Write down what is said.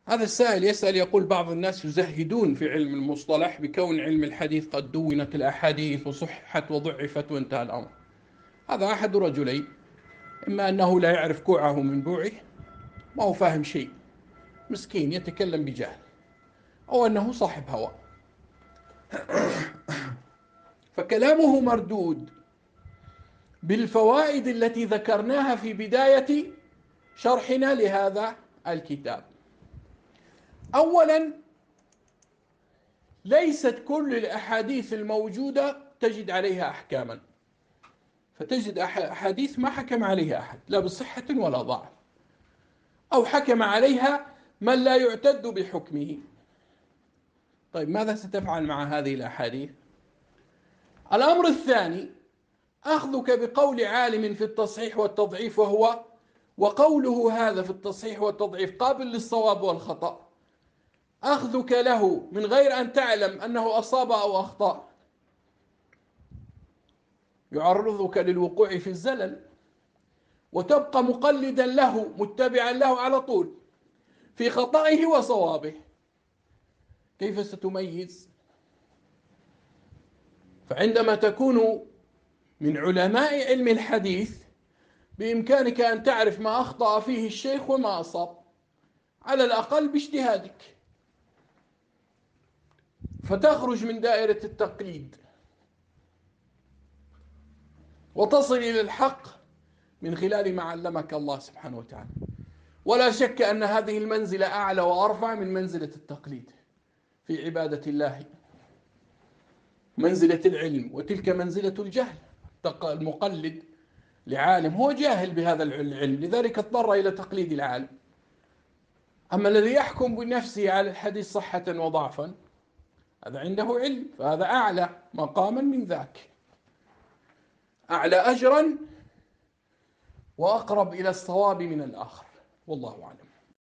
هذا السائل يسأل يقول: بعض الناس يزهدون في علم المصطلح بكون علم الحديث قد دونت الأحاديث وصححت وضعفت وانتهى الأمر. هذا أحد رجلين: إما أنه لا يعرف كوعه من بوعه، ما هو فاهم شيء، مسكين يتكلم بجهل، أو أنه صاحب هوى، فكلامه مردود بالفوائد التي ذكرناها في بداية شرحنا لهذا الكتاب. أولا، ليست كل الأحاديث الموجودة تجد عليها أحكاما، فتجد أحاديث ما حكم عليها أحد لا بصحة ولا ضعف، أو حكم عليها من لا يعتد بحكمه. طيب ماذا ستفعل مع هذه الأحاديث؟ الأمر الثاني: أخذك بقول عالم في التصحيح والتضعيف وقوله هذا في التصحيح والتضعيف قابل للصواب والخطأ، أخذك له من غير أن تعلم أنه أصاب أو أخطأ يعرضك للوقوع في الزلل، وتبقى مقلدا له متبعا له على طول في خطئه وصوابه. كيف ستميز؟ فعندما تكون من علماء علم الحديث بإمكانك أن تعرف ما أخطأ فيه الشيخ وما أصاب، على الأقل باجتهادك، فتخرج من دائرة التقليد وتصل إلى الحق من خلال ما علمك الله سبحانه وتعالى. ولا شك أن هذه المنزلة أعلى وأرفع من منزلة التقليد في عبادة الله، منزلة العلم، وتلك منزلة الجهل. المقلد لعالم هو جاهل بهذا العلم، لذلك اضطر إلى تقليد العالم. أما الذي يحكم بنفسه على الحديث صحة وضعفا، هذا عنده علم، فهذا أعلى مقاما من ذاك، أعلى أجرا وأقرب إلى الصواب من الآخر، والله أعلم.